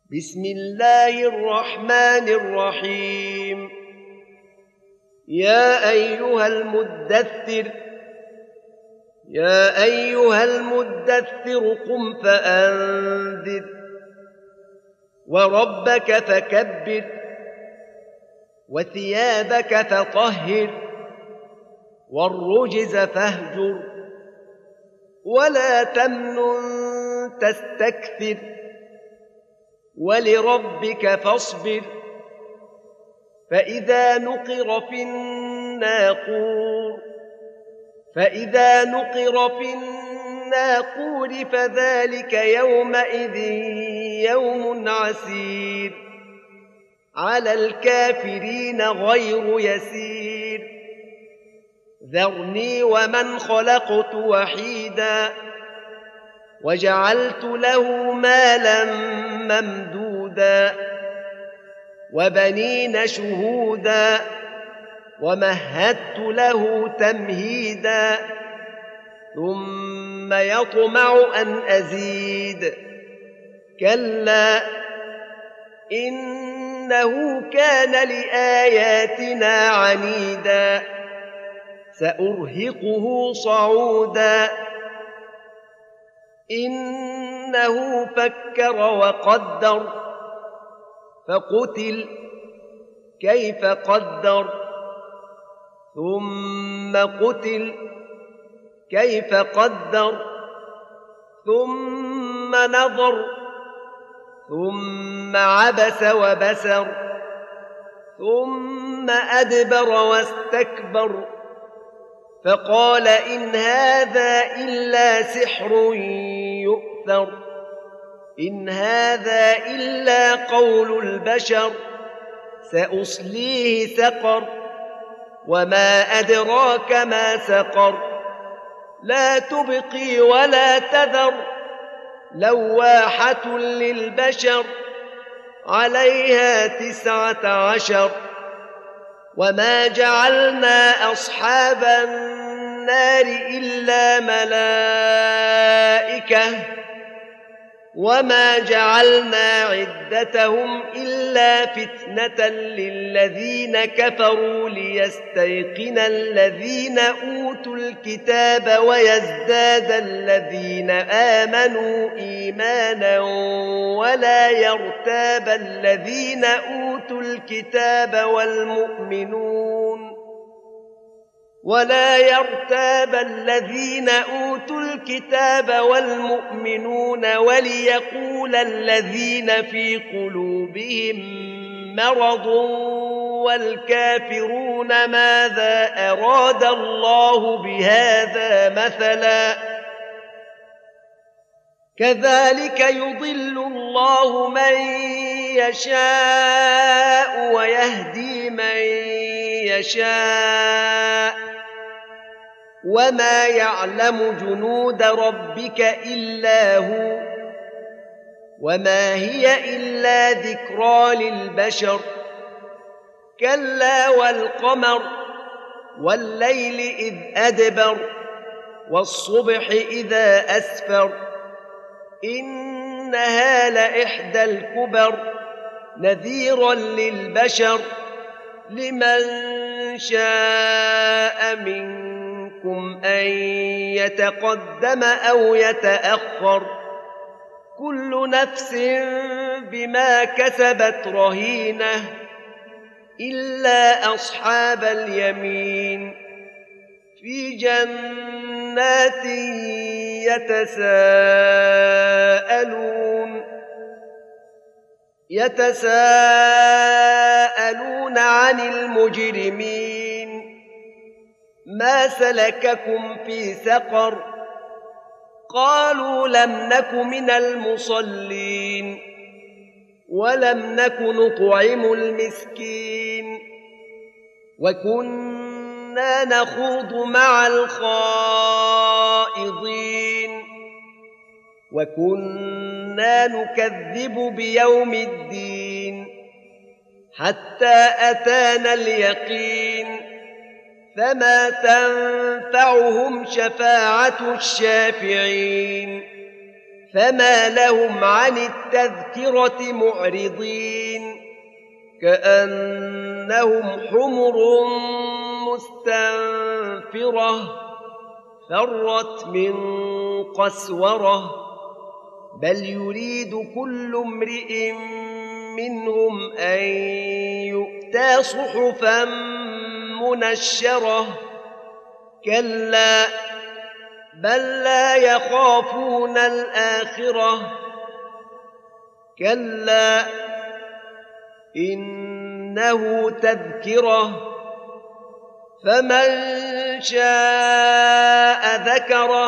بسم الله الرحمن الرحيم. يا أيها المدثر قم فأنذر وربك فكبر وثيابك فطهر والرجز فاهجر ولا تمنن تستكثر ولربك فاصبر. فإذا نقر في الناقور فذلك يومئذ يوم عسير على الكافرين غير يسير. ذرني ومن خلقت وحيدا وجعلت له مالا ممدودا وبنين شهودا ومهدت له تمهيدا ثم يطمع أن أزيد. كلا إنه كان لآياتنا عنيدا سأرهقه صعودا. إنه فكر وقدر فقتل كيف قدر ثم قتل كيف قدر ثم نظر ثم عبس وبسر ثم أدبر واستكبر فقال إن هذا إلا سحر يؤثر إن هذا إلا قول البشر سأصليه سقر وما أدراك ما سقر لا تبقي ولا تذر لواحة للبشر عليها 19. وما جعلنا أصحاب النار إلا ملائكة وما جعلنا عدتهم إلا فتنة للذين كفروا ليستيقن الذين أوتوا الكتاب ويزداد الذين آمنوا إيمانا ولا يرتاب الذين أوتوا الكتاب والمؤمنون وليقول الذين في قلوبهم مرض والكافرون ماذا أراد الله بهذا مثلا كذلك يضل الله من يشاء ويهدي من يشاء وما يعلم جنود ربك إلا هو وما هي إلا ذكرى للبشر. كلا والقمر والليل إذ أدبر والصبح إذا أسفر إنها لإحدى الكبر نذيرا للبشر لمن شاء منكم أن يتقدم أو يتأخر كل نفس بما كسبت رهينة إلا أصحاب اليمين في جنات يتساءلون عن المجرمين ما سلككم في سقر قالوا لم نك من المصلين ولم نك نطعم المسكين وكنا نخوض مع الخائضين وكنا نكذب بيوم الدين حتى أتانا اليقين فما تنفعهم شفاعة الشافعين فما لهم عن التذكرة معرضين كأنهم حمر مستنفرة فرت من قسورة بل يريد كل امرئ منهم أن يؤتى صحفا منشرة كلا بل لا يخافون الآخرة كلا إنه تذكرة فمن شاء ذكره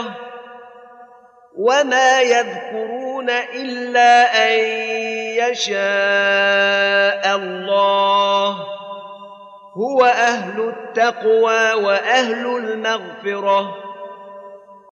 وما يذكرون إلا أن يشاء الله هو أهل التقوى وأهل المغفرة